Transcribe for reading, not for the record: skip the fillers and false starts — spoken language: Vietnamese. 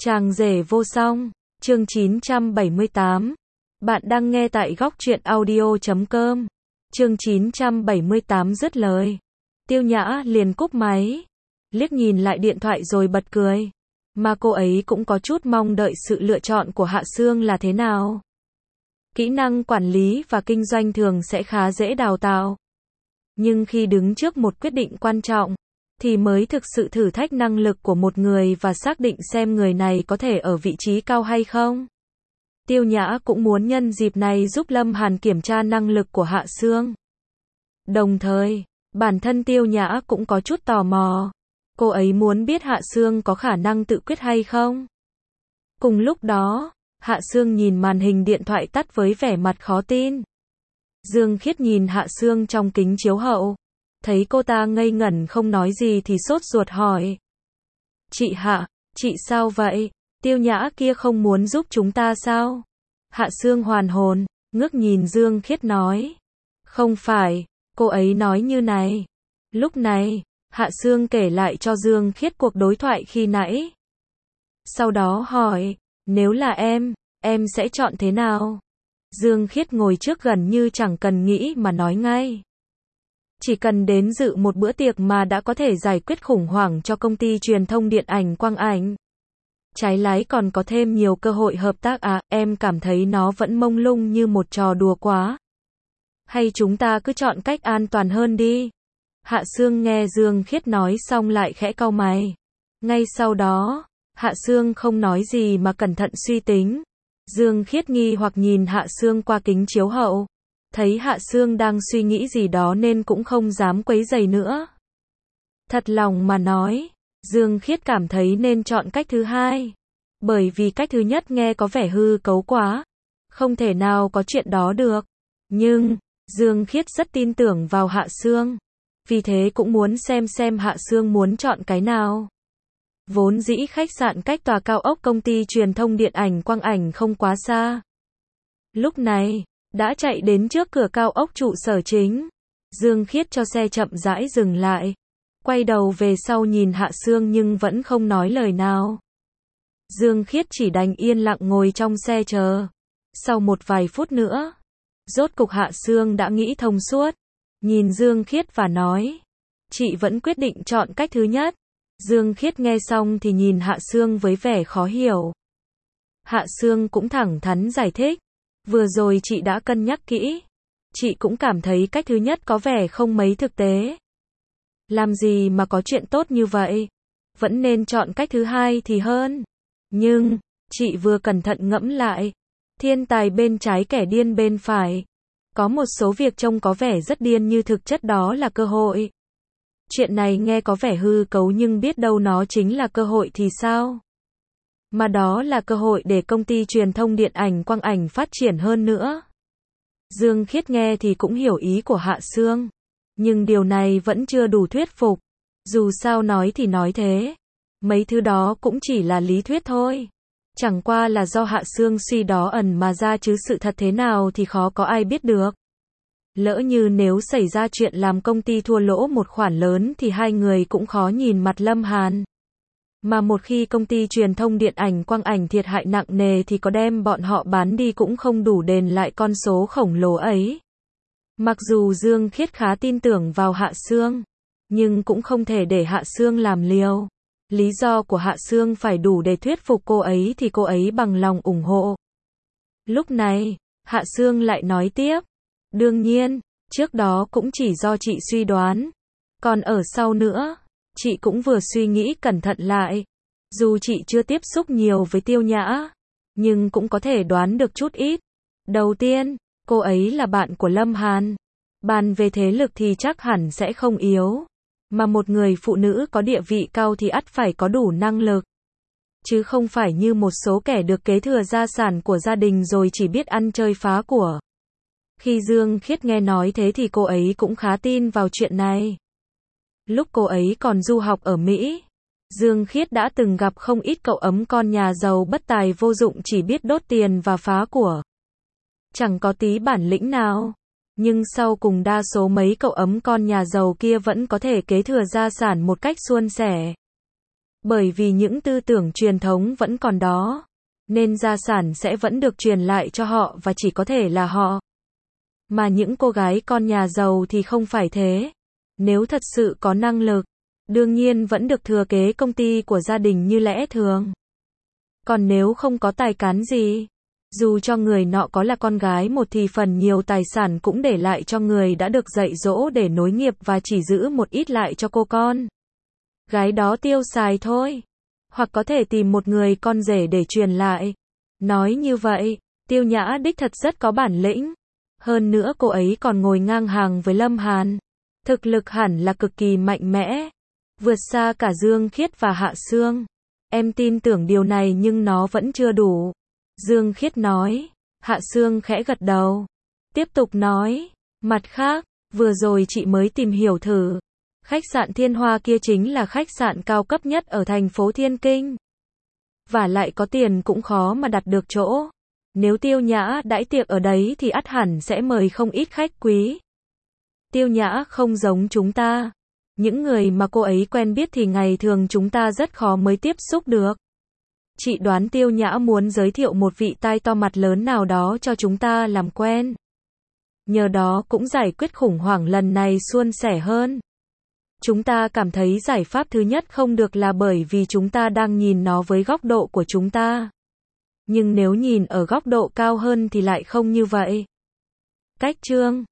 Chàng rể vô song, chương 978. Bạn đang nghe tại góc truyện audio.com. Chương 978 dứt lời. Tiêu Nhã liền cúp máy, liếc nhìn lại điện thoại rồi bật cười. Mà cô ấy cũng có chút mong đợi sự lựa chọn của Hạ Sương là thế nào. Kỹ năng quản lý và kinh doanh thường sẽ khá dễ đào tạo. Nhưng khi đứng trước một quyết định quan trọng, thì mới thực sự thử thách năng lực của một người và xác định xem người này có thể ở vị trí cao hay không. Tiêu Nhã cũng muốn nhân dịp này giúp Lâm Hàn kiểm tra năng lực của Hạ Sương. Đồng thời, bản thân Tiêu Nhã cũng có chút tò mò. Cô ấy muốn biết Hạ Sương có khả năng tự quyết hay không. Cùng lúc đó, Hạ Sương nhìn màn hình điện thoại tắt với vẻ mặt khó tin. Dương Khiết nhìn Hạ Sương trong kính chiếu hậu. Thấy cô ta ngây ngẩn không nói gì thì sốt ruột hỏi. Chị Hạ, chị sao vậy? Tiêu Nhã kia không muốn giúp chúng ta sao? Hạ Sương hoàn hồn, ngước nhìn Dương Khiết nói. Không phải, cô ấy nói như này. Lúc này, Hạ Sương kể lại cho Dương Khiết cuộc đối thoại khi nãy. Sau đó hỏi, nếu là em sẽ chọn thế nào? Dương Khiết ngồi trước gần như chẳng cần nghĩ mà nói ngay. Chỉ cần đến dự một bữa tiệc mà đã có thể giải quyết khủng hoảng cho công ty truyền thông điện ảnh quang ảnh. Trái lái còn có thêm nhiều cơ hội hợp tác à, em cảm thấy nó vẫn mông lung như một trò đùa quá. Hay chúng ta cứ chọn cách an toàn hơn đi. Hạ Sương nghe Dương Khiết nói xong lại khẽ cau mày. Ngay sau đó, Hạ Sương không nói gì mà cẩn thận suy tính. Dương Khiết nghi hoặc nhìn Hạ Sương qua kính chiếu hậu. Thấy Hạ Sương đang suy nghĩ gì đó nên cũng không dám quấy rầy nữa. Thật lòng mà nói, Dương Khiết cảm thấy nên chọn cách thứ hai. Bởi vì cách thứ nhất nghe có vẻ hư cấu quá. Không thể nào có chuyện đó được. Nhưng, Dương Khiết rất tin tưởng vào Hạ Sương. Vì thế cũng muốn xem Hạ Sương muốn chọn cái nào. Vốn dĩ khách sạn cách tòa cao ốc công ty truyền thông điện ảnh quang ảnh không quá xa. Lúc này, đã chạy đến trước cửa cao ốc trụ sở chính. Dương Khiết cho xe chậm rãi dừng lại. Quay đầu về sau nhìn Hạ Sương nhưng vẫn không nói lời nào. Dương Khiết chỉ đành yên lặng ngồi trong xe chờ. Sau một vài phút nữa, rốt cục Hạ Sương đã nghĩ thông suốt. Nhìn Dương Khiết và nói, chị vẫn quyết định chọn cách thứ nhất. Dương Khiết nghe xong thì nhìn Hạ Sương với vẻ khó hiểu. Hạ Sương cũng thẳng thắn giải thích. Vừa rồi chị đã cân nhắc kỹ. Chị cũng cảm thấy cách thứ nhất có vẻ không mấy thực tế. Làm gì mà có chuyện tốt như vậy? Vẫn nên chọn cách thứ hai thì hơn. Nhưng, chị vừa cẩn thận ngẫm lại. Thiên tài bên trái kẻ điên bên phải. Có một số việc trông có vẻ rất điên như thực chất đó là cơ hội. Chuyện này nghe có vẻ hư cấu nhưng biết đâu nó chính là cơ hội thì sao? Mà đó là cơ hội để công ty truyền thông điện ảnh quang ảnh phát triển hơn nữa. Dương Khiết nghe thì cũng hiểu ý của Hạ Sương. Nhưng điều này vẫn chưa đủ thuyết phục. Dù sao nói thì nói thế. Mấy thứ đó cũng chỉ là lý thuyết thôi. Chẳng qua là do Hạ Sương suy đó ẩn mà ra chứ sự thật thế nào thì khó có ai biết được. Lỡ như nếu xảy ra chuyện làm công ty thua lỗ một khoản lớn thì hai người cũng khó nhìn mặt Lâm Hàn. Mà một khi công ty truyền thông điện ảnh quang ảnh thiệt hại nặng nề thì có đem bọn họ bán đi cũng không đủ đền lại con số khổng lồ ấy. Mặc dù Dương Khiết khá tin tưởng vào Hạ Sương, nhưng cũng không thể để Hạ Sương làm liều. Lý do của Hạ Sương phải đủ để thuyết phục cô ấy thì cô ấy bằng lòng ủng hộ. Lúc này, Hạ Sương lại nói tiếp. Đương nhiên, trước đó cũng chỉ do chị suy đoán. Còn ở sau nữa, chị cũng vừa suy nghĩ cẩn thận lại. Dù chị chưa tiếp xúc nhiều với Tiêu Nhã, nhưng cũng có thể đoán được chút ít. Đầu tiên, cô ấy là bạn của Lâm Hàn. Bàn về thế lực thì chắc hẳn sẽ không yếu. Mà một người phụ nữ có địa vị cao thì ắt phải có đủ năng lực. Chứ không phải như một số kẻ được kế thừa gia sản của gia đình rồi chỉ biết ăn chơi phá của. Khi Dương Khiết nghe nói thế thì cô ấy cũng khá tin vào chuyện này. Lúc cô ấy còn du học ở Mỹ, Dương Khiết đã từng gặp không ít cậu ấm con nhà giàu bất tài vô dụng chỉ biết đốt tiền và phá của. Chẳng có tí bản lĩnh nào. Nhưng sau cùng đa số mấy cậu ấm con nhà giàu kia vẫn có thể kế thừa gia sản một cách suôn sẻ. Bởi vì những tư tưởng truyền thống vẫn còn đó, nên gia sản sẽ vẫn được truyền lại cho họ và chỉ có thể là họ. Mà những cô gái con nhà giàu thì không phải thế. Nếu thật sự có năng lực, đương nhiên vẫn được thừa kế công ty của gia đình như lẽ thường. Còn nếu không có tài cán gì, dù cho người nọ có là con gái một thì phần nhiều tài sản cũng để lại cho người đã được dạy dỗ để nối nghiệp và chỉ giữ một ít lại cho cô con gái đó tiêu xài thôi. Hoặc có thể tìm một người con rể để truyền lại. Nói như vậy, Tiêu Nhã đích thật rất có bản lĩnh. Hơn nữa cô ấy còn ngồi ngang hàng với Lâm Hàn. Thực lực hẳn là cực kỳ mạnh mẽ. Vượt xa cả Dương Khiết và Hạ Sương. Em tin tưởng điều này nhưng nó vẫn chưa đủ. Dương Khiết nói. Hạ Sương khẽ gật đầu. Tiếp tục nói. Mặt khác, vừa rồi chị mới tìm hiểu thử. Khách sạn Thiên Hoa kia chính là khách sạn cao cấp nhất ở thành phố Thiên Kinh. Và lại có tiền cũng khó mà đặt được chỗ. Nếu Tiêu Nhã đãi tiệc ở đấy thì ắt hẳn sẽ mời không ít khách quý. Tiêu Nhã không giống chúng ta. Những người mà cô ấy quen biết thì ngày thường chúng ta rất khó mới tiếp xúc được. Chị đoán Tiêu Nhã muốn giới thiệu một vị tai to mặt lớn nào đó cho chúng ta làm quen. Nhờ đó cũng giải quyết khủng hoảng lần này suôn sẻ hơn. Chúng ta cảm thấy giải pháp thứ nhất không được là bởi vì chúng ta đang nhìn nó với góc độ của chúng ta. Nhưng nếu nhìn ở góc độ cao hơn thì lại không như vậy. Cách chương